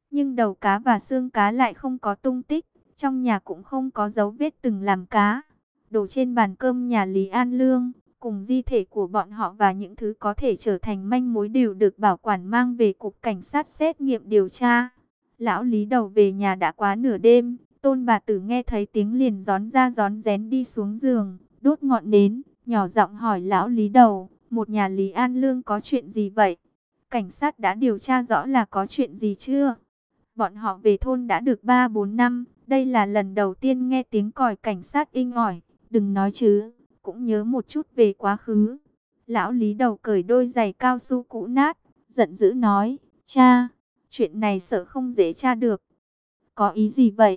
nhưng đầu cá và xương cá lại không có tung tích, trong nhà cũng không có dấu vết từng làm cá. Đổ trên bàn cơm nhà Lý An Lương, cùng di thể của bọn họ và những thứ có thể trở thành manh mối đều được bảo quản mang về cục cảnh sát xét nghiệm điều tra. Lão Lý Đầu về nhà đã quá nửa đêm, Tôn bà tử nghe thấy tiếng liền rón ra rón rén đi xuống giường, đốt ngọn nến, nhỏ giọng hỏi lão Lý Đầu, một nhà Lý An Lương có chuyện gì vậy? Cảnh sát đã điều tra rõ là có chuyện gì chưa? Bọn họ về thôn đã được ba bốn năm, đây là lần đầu tiên nghe tiếng còi cảnh sát inh ỏi, đừng nói chứ, cũng nhớ một chút về quá khứ. Lão Lý Đầu cởi đôi giày cao su cũ nát, giận dữ nói, cha, chuyện này sợ không dễ tra được. Có ý gì vậy?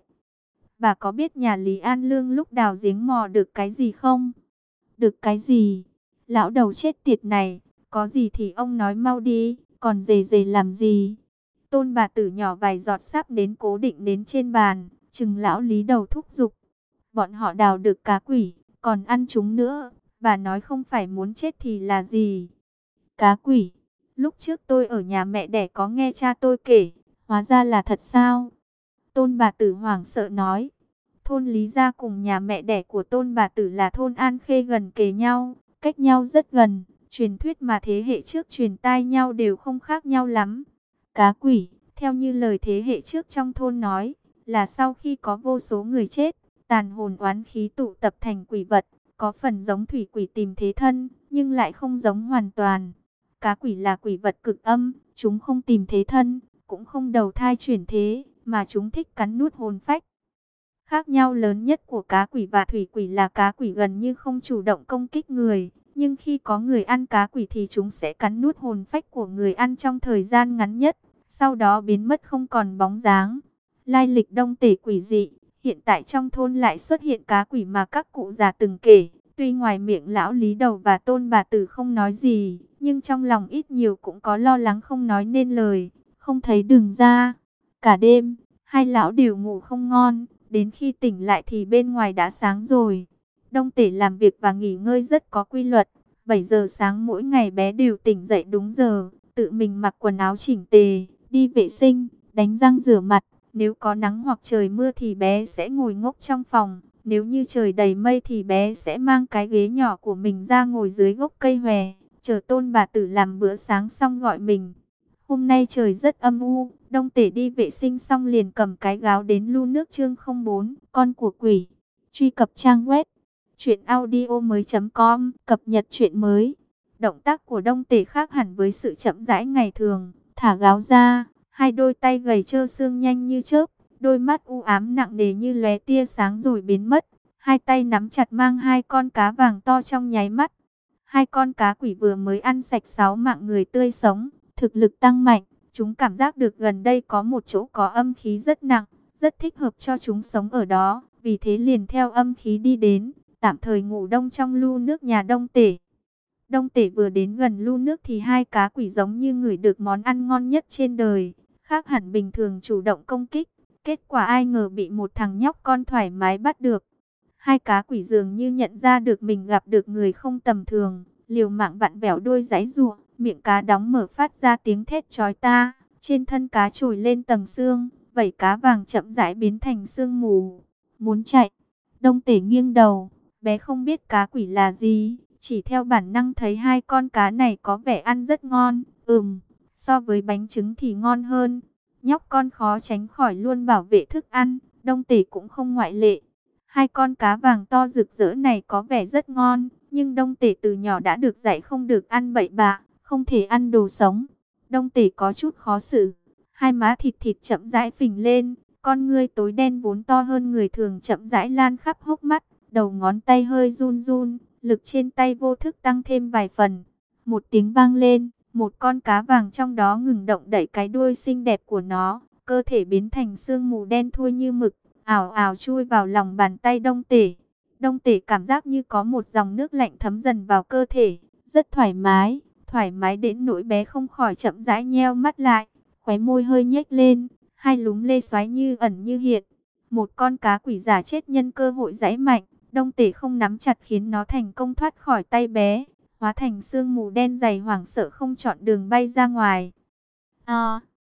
Bà có biết nhà Lý An Lương lúc đào giếng mò được cái gì không? Được cái gì? Lão Đầu chết tiệt này, có gì thì ông nói mau đi, còn dề dề làm gì? Tôn bà tử nhỏ vài giọt sáp đến cố định đến trên bàn, chừng lão Lý Đầu thúc giục. Bọn họ đào được cá quỷ, còn ăn chúng nữa, bà nói không phải muốn chết thì là gì? Cá quỷ, lúc trước tôi ở nhà mẹ đẻ có nghe cha tôi kể, hóa ra là thật sao? Tôn bà tử hoảng sợ nói. Thôn Lý Gia cùng nhà mẹ đẻ của Tôn bà tử là thôn An Khê gần kề nhau, cách nhau rất gần, truyền thuyết mà thế hệ trước truyền tai nhau đều không khác nhau lắm. Cá quỷ, theo như lời thế hệ trước trong thôn nói, là sau khi có vô số người chết, tàn hồn oán khí tụ tập thành quỷ vật, có phần giống thủy quỷ tìm thế thân, nhưng lại không giống hoàn toàn. Cá quỷ là quỷ vật cực âm, chúng không tìm thế thân, cũng không đầu thai chuyển thế, mà chúng thích cắn nuốt hồn phách. Khác nhau lớn nhất của cá quỷ và thủy quỷ là cá quỷ gần như không chủ động công kích người, nhưng khi có người ăn cá quỷ thì chúng sẽ cắn nuốt hồn phách của người ăn trong thời gian ngắn nhất, sau đó biến mất không còn bóng dáng. Lai lịch Đông Tể quỷ dị, hiện tại trong thôn lại xuất hiện cá quỷ mà các cụ già từng kể. Tuy ngoài miệng lão Lý Đầu và Tôn bà tử không nói gì, nhưng trong lòng ít nhiều cũng có lo lắng không nói nên lời, không thấy đường ra. Cả đêm, hai lão đều ngủ không ngon, đến khi tỉnh lại thì bên ngoài đã sáng rồi. Đông Tể làm việc và nghỉ ngơi rất có quy luật, bảy giờ sáng mỗi ngày bé đều tỉnh dậy đúng giờ, tự mình mặc quần áo chỉnh tề, đi vệ sinh, đánh răng rửa mặt. Nếu có nắng hoặc trời mưa thì bé sẽ ngồi ngốc trong phòng. Nếu như trời đầy mây thì bé sẽ mang cái ghế nhỏ của mình ra ngồi dưới gốc cây hòe, chờ Tôn bà tử làm bữa sáng xong gọi mình. Hôm nay trời rất âm u, Đông Tể đi vệ sinh xong liền cầm cái gáo đến lu nước chương không bốn, con của quỷ. Truy cập trang web truyệnaudiomoi chấm com, cập nhật truyện mới. Động tác của Đông Tể khác hẳn với sự chậm rãi ngày thường, thả gáo ra, hai đôi tay gầy trơ xương nhanh như chớp, đôi mắt u ám nặng nề như lóe tia sáng rồi biến mất. Hai tay nắm chặt mang hai con cá vàng to trong nháy mắt. Hai con cá quỷ vừa mới ăn sạch sáu mạng người tươi sống, thực lực tăng mạnh. Chúng cảm giác được gần đây có một chỗ có âm khí rất nặng, rất thích hợp cho chúng sống ở đó. Vì thế liền theo âm khí đi đến, tạm thời ngủ đông trong lu nước nhà Đông Tể. Đông Tể vừa đến gần lu nước thì hai cá quỷ giống như ngửi được món ăn ngon nhất trên đời, khác hẳn bình thường chủ động công kích. Kết quả ai ngờ bị một thằng nhóc con thoải mái bắt được. Hai cá quỷ dường như nhận ra được mình gặp được người không tầm thường, liều mạng vặn vẹo đôi giãy giụa, miệng cá đóng mở phát ra tiếng thét chói ta. Trên thân cá trồi lên tầng xương, vảy cá vàng chậm rãi biến thành sương mù. Muốn chạy, Đông Tể nghiêng đầu, bé không biết cá quỷ là gì, chỉ theo bản năng thấy hai con cá này có vẻ ăn rất ngon. Ừm, so với bánh trứng thì ngon hơn. Nhóc con khó tránh khỏi luôn bảo vệ thức ăn, Đông Tể cũng không ngoại lệ. Hai con cá vàng to rực rỡ này có vẻ rất ngon, nhưng Đông Tể từ nhỏ đã được dạy không được ăn bậy bạ, không thể ăn đồ sống. Đông Tể có chút khó xử, hai má thịt thịt chậm rãi phình lên, con ngươi tối đen vốn to hơn người thường chậm rãi lan khắp hốc mắt, đầu ngón tay hơi run run, lực trên tay vô thức tăng thêm vài phần. Một tiếng vang lên, một con cá vàng trong đó ngừng động đẩy cái đuôi xinh đẹp của nó, cơ thể biến thành sương mù đen thui như mực, ảo ảo chui vào lòng bàn tay Đông Tể. Đông Tể cảm giác như có một dòng nước lạnh thấm dần vào cơ thể, rất thoải mái, thoải mái đến nỗi bé không khỏi chậm rãi nheo mắt lại, khóe môi hơi nhếch lên, hai lúm lê xoáy như ẩn như hiện. Một con cá quỷ giả chết nhân cơ hội giãy mạnh, Đông Tể không nắm chặt khiến nó thành công thoát khỏi tay bé, hóa thành sương mù đen dày hoảng sợ không chọn đường bay ra ngoài. À,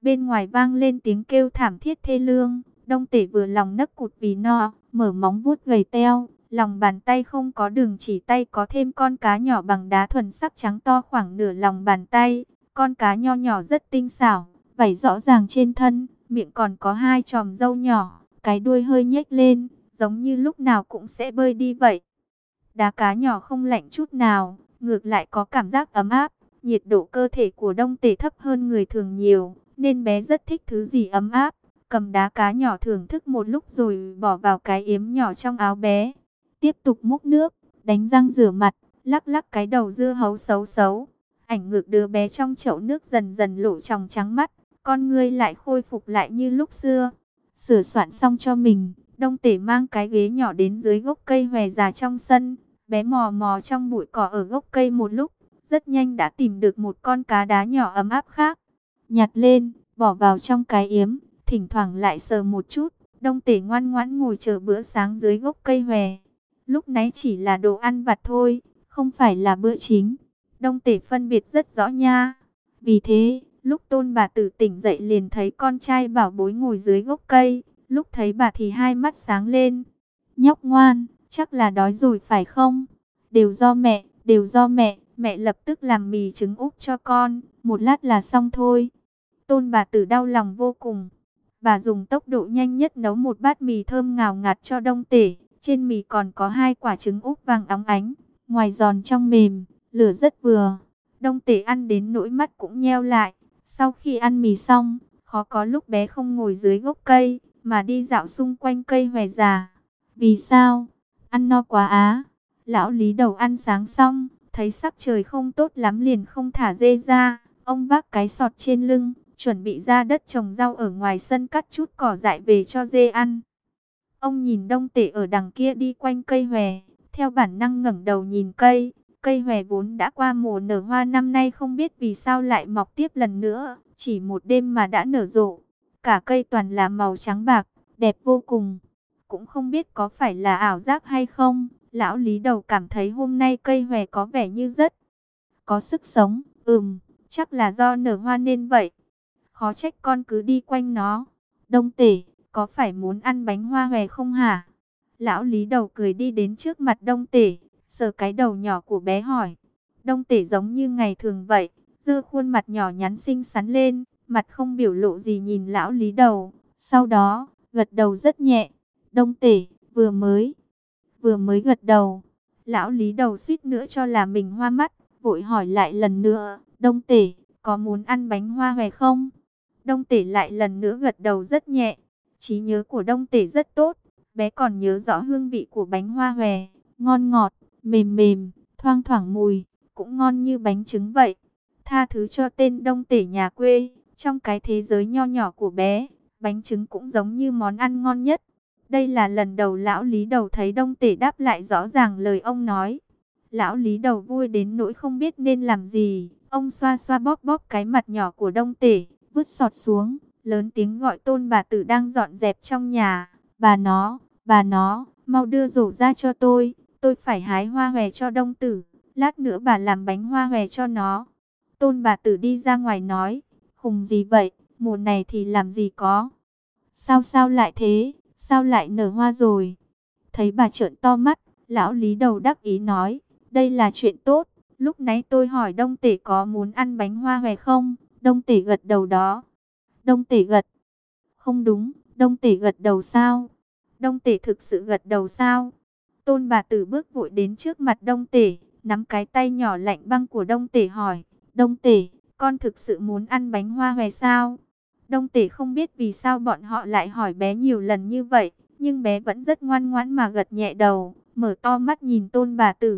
Bên ngoài vang lên tiếng kêu thảm thiết thê lương. Đông Tể vừa lòng nấc cụt vì no, mở móng vuốt gầy teo, lòng bàn tay không có đường chỉ tay có thêm con cá nhỏ bằng đá thuần sắc trắng to khoảng nửa lòng bàn tay. Con cá nho nhỏ rất tinh xảo, vảy rõ ràng trên thân, miệng còn có hai chòm râu nhỏ, cái đuôi hơi nhếch lên, giống như lúc nào cũng sẽ bơi đi vậy. Đá cá nhỏ không lạnh chút nào, ngược lại có cảm giác ấm áp. Nhiệt độ cơ thể của Đông Tể thấp hơn người thường nhiều, nên bé rất thích thứ gì ấm áp. Cầm đá cá nhỏ thưởng thức một lúc rồi bỏ vào cái yếm nhỏ trong áo bé. Tiếp tục múc nước, đánh răng rửa mặt, lắc lắc cái đầu dưa hấu xấu xấu. Ảnh ngược đứa bé trong chậu nước dần dần lộ tròng trắng mắt, con ngươi lại khôi phục lại như lúc xưa. Sửa soạn xong cho mình, Đông Tể mang cái ghế nhỏ đến dưới gốc cây hòe già trong sân. Bé mò mò trong bụi cỏ ở gốc cây một lúc, rất nhanh đã tìm được một con cá đá nhỏ ấm áp khác. Nhặt lên, bỏ vào trong cái yếm, thỉnh thoảng lại sờ một chút. Đông Tể ngoan ngoãn ngồi chờ bữa sáng dưới gốc cây hòe. Lúc nãy chỉ là đồ ăn vặt thôi, không phải là bữa chính. Đông Tể phân biệt rất rõ nha. Vì thế, lúc Tôn bà tử tỉnh dậy liền thấy con trai bảo bối ngồi dưới gốc cây. Lúc thấy bà thì hai mắt sáng lên. Nhóc ngoan, chắc là đói rồi phải không? Đều do mẹ, đều do mẹ. Mẹ lập tức làm mì trứng úp cho con, một lát là xong thôi. Tôn bà tử đau lòng vô cùng. Bà dùng tốc độ nhanh nhất nấu một bát mì thơm ngào ngạt cho Đông Tể. Trên mì còn có hai quả trứng úp vàng óng ánh, ngoài giòn trong mềm, lửa rất vừa. Đông Tể ăn đến nỗi mắt cũng nheo lại. Sau khi ăn mì xong, khó có lúc bé không ngồi dưới gốc cây, mà đi dạo xung quanh cây hòe già. Vì sao? Ăn no quá á. Lão Lý Đầu ăn sáng xong, thấy sắc trời không tốt lắm liền không thả dê ra. Ông vác cái sọt trên lưng, chuẩn bị ra đất trồng rau ở ngoài sân cắt chút cỏ dại về cho dê ăn. Ông nhìn Đông Tể ở đằng kia đi quanh cây hòe, theo bản năng ngẩng đầu nhìn cây. Cây hòe vốn đã qua mùa nở hoa năm nay không biết vì sao lại mọc tiếp lần nữa, chỉ một đêm mà đã nở rộ. Cả cây toàn là màu trắng bạc, đẹp vô cùng. Cũng không biết có phải là ảo giác hay không, lão Lý Đầu cảm thấy hôm nay cây hòe có vẻ như rất có sức sống. Ừm, chắc là do nở hoa nên vậy. Khó trách con cứ đi quanh nó. Đông Tể, có phải muốn ăn bánh hoa hòe không hả? Lão Lý Đầu cười đi đến trước mặt Đông Tể, sờ cái đầu nhỏ của bé hỏi. Đông Tể giống như ngày thường vậy, giơ khuôn mặt nhỏ nhắn xinh xắn lên, mặt không biểu lộ gì nhìn lão Lý Đầu. Sau đó, gật đầu rất nhẹ. Đông Tể, vừa mới, vừa mới gật đầu. Lão Lý Đầu suýt nữa cho là mình hoa mắt, vội hỏi lại lần nữa. Đông Tể, có muốn ăn bánh hoa hòe không? Đông Tể lại lần nữa gật đầu rất nhẹ. Trí nhớ của Đông Tể rất tốt, bé còn nhớ rõ hương vị của bánh hoa hòe, ngon ngọt, mềm mềm, thoang thoảng mùi, cũng ngon như bánh trứng vậy. Tha thứ cho tên Đông Tể nhà quê, trong cái thế giới nho nhỏ của bé, bánh trứng cũng giống như món ăn ngon nhất. Đây là lần đầu lão Lý Đầu thấy Đông Tể đáp lại rõ ràng lời ông nói. Lão Lý Đầu vui đến nỗi không biết nên làm gì. Ông xoa xoa bóp bóp cái mặt nhỏ của Đông Tể, vứt sọt xuống, lớn tiếng gọi Tôn bà tử đang dọn dẹp trong nhà. Bà nó, bà nó, mau đưa rổ ra cho tôi, tôi phải hái hoa hòe cho Đông Tử. Lát nữa bà làm bánh hoa hòe cho nó. Tôn bà tử đi ra ngoài nói, khùng gì vậy, mùa này thì làm gì có. Sao sao lại thế, sao lại nở hoa rồi? Thấy bà trợn to mắt, lão Lý Đầu đắc ý nói, đây là chuyện tốt. Lúc nãy tôi hỏi Đông Tể có muốn ăn bánh hoa hòe không? Đông Tể gật đầu đó. Đông Tể gật. Không đúng, Đông Tể gật đầu sao? Đông Tể thực sự gật đầu sao? Tôn bà tử bước vội đến trước mặt Đông Tể, nắm cái tay nhỏ lạnh băng của Đông Tể hỏi. Đông Tể, con thực sự muốn ăn bánh hoa hòe sao? Đông Tể không biết vì sao bọn họ lại hỏi bé nhiều lần như vậy, nhưng bé vẫn rất ngoan ngoãn mà gật nhẹ đầu, mở to mắt nhìn Tôn bà tử.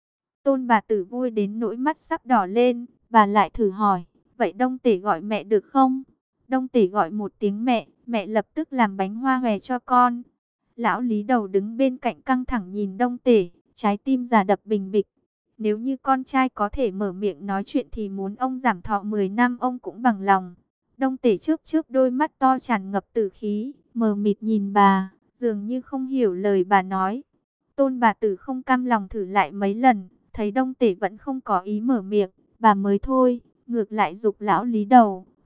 Tôn bà tử vui đến nỗi mắt sắp đỏ lên, bà lại thử hỏi, vậy Đông Tể gọi mẹ được không? Đông Tể gọi một tiếng mẹ, mẹ lập tức làm bánh hoa hòe cho con. Lão Lý Đầu đứng bên cạnh căng thẳng nhìn Đông Tể, trái tim già đập bình bịch. Nếu như con trai có thể mở miệng nói chuyện thì muốn ông giảm thọ mười năm ông cũng bằng lòng. Đông Tể chớp chớp đôi mắt to tràn ngập tử khí, mờ mịt nhìn bà, dường như không hiểu lời bà nói. Tôn bà tử không cam lòng thử lại mấy lần, thấy Đông Tể vẫn không có ý mở miệng, bà mới thôi, ngược lại giục lão Lý Đầu,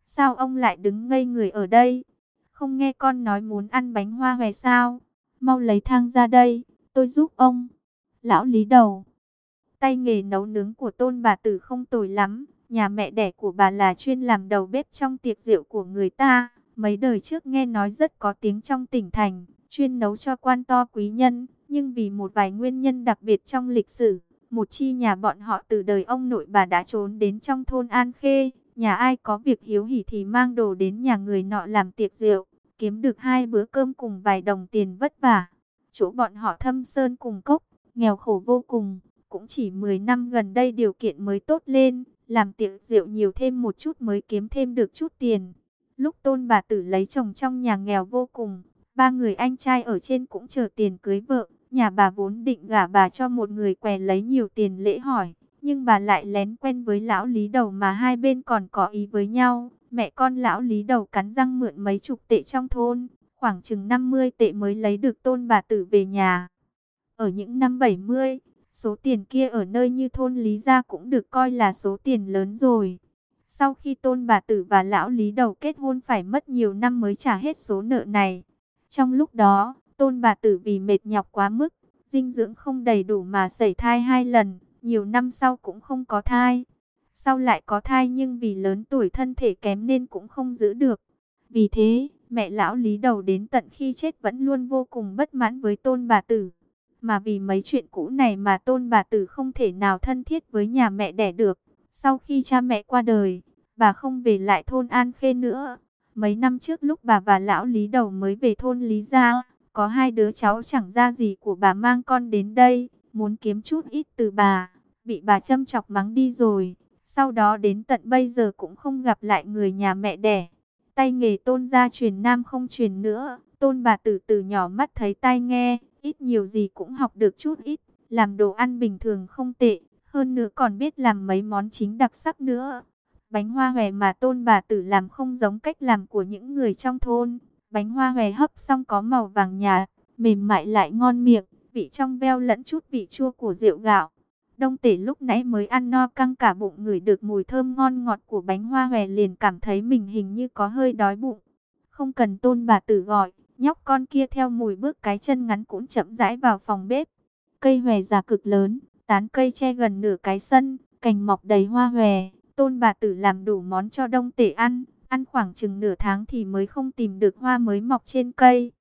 Sao ông lại đứng ngây người ở đây? Không nghe con nói muốn ăn bánh hoa hòe sao? Mau lấy thang ra đây, tôi giúp ông. Lão Lý Đầu, tay nghề nấu nướng của Tôn bà tử không tồi lắm. Nhà mẹ đẻ của bà là chuyên làm đầu bếp trong tiệc rượu của người ta. Mấy đời trước nghe nói rất có tiếng trong tỉnh thành, chuyên nấu cho quan to quý nhân. Nhưng vì một vài nguyên nhân đặc biệt trong lịch sử, một chi nhà bọn họ từ đời ông nội bà đã trốn đến trong thôn An Khê. Nhà ai có việc hiếu hỉ thì mang đồ đến nhà người nọ làm tiệc rượu, kiếm được hai bữa cơm cùng vài đồng tiền vất vả. Chỗ bọn họ thâm sơn cùng cốc, nghèo khổ vô cùng. Cũng chỉ mười năm gần đây điều kiện mới tốt lên, làm tiệc rượu nhiều thêm một chút mới kiếm thêm được chút tiền. Lúc Tôn bà tử lấy chồng trong nhà nghèo vô cùng, ba người anh trai ở trên cũng chờ tiền cưới vợ. Nhà bà vốn định gả bà cho một người què lấy nhiều tiền lễ hỏi, nhưng bà lại lén quen với lão Lý Đầu mà hai bên còn có ý với nhau. Mẹ con lão Lý Đầu cắn răng mượn mấy chục tệ trong thôn, khoảng chừng năm mươi tệ mới lấy được Tôn bà tử về nhà. Ở những năm bảy mươi, số tiền kia ở nơi như thôn Lý Gia cũng được coi là số tiền lớn rồi. Sau khi Tôn bà tử và lão Lý Đầu kết hôn phải mất nhiều năm mới trả hết số nợ này. Trong lúc đó, Tôn bà tử vì mệt nhọc quá mức, dinh dưỡng không đầy đủ mà sẩy thai hai lần, nhiều năm sau cũng không có thai. Sau lại có thai nhưng vì lớn tuổi thân thể kém nên cũng không giữ được. Vì thế, mẹ lão Lý Đầu đến tận khi chết vẫn luôn vô cùng bất mãn với Tôn bà tử. Mà vì mấy chuyện cũ này mà Tôn bà tử không thể nào thân thiết với nhà mẹ đẻ được. Sau khi cha mẹ qua đời, bà không về lại thôn An Khê nữa. Mấy năm trước lúc bà và lão Lý Đầu mới về thôn Lý Gia, có hai đứa cháu chẳng ra gì của bà mang con đến đây, muốn kiếm chút ít từ bà, bị bà châm chọc mắng đi rồi. Sau đó đến tận bây giờ cũng không gặp lại người nhà mẹ đẻ. Tay nghề Tôn gia truyền nam không truyền nữa, Tôn bà tử từ nhỏ mắt thấy tai nghe, ít nhiều gì cũng học được chút ít, làm đồ ăn bình thường không tệ, hơn nữa còn biết làm mấy món chính đặc sắc nữa. Bánh hoa hòe mà Tôn bà tử làm không giống cách làm của những người trong thôn. Bánh hoa hòe hấp xong có màu vàng nhạt, mềm mại lại ngon miệng, vị trong veo lẫn chút vị chua của rượu gạo. Đông Tể lúc nãy mới ăn no căng cả bụng, ngửi được mùi thơm ngon ngọt của bánh hoa hòe liền cảm thấy mình hình như có hơi đói bụng. Không cần Tôn bà tử gọi, nhóc con kia theo mùi bước cái chân ngắn cũng chậm rãi vào phòng bếp. Cây hòe già cực lớn, tán cây che gần nửa cái sân, cành mọc đầy hoa hòe. Tôn bà tử làm đủ món cho Đông Tể ăn, ăn khoảng chừng nửa tháng thì mới không tìm được hoa mới mọc trên cây.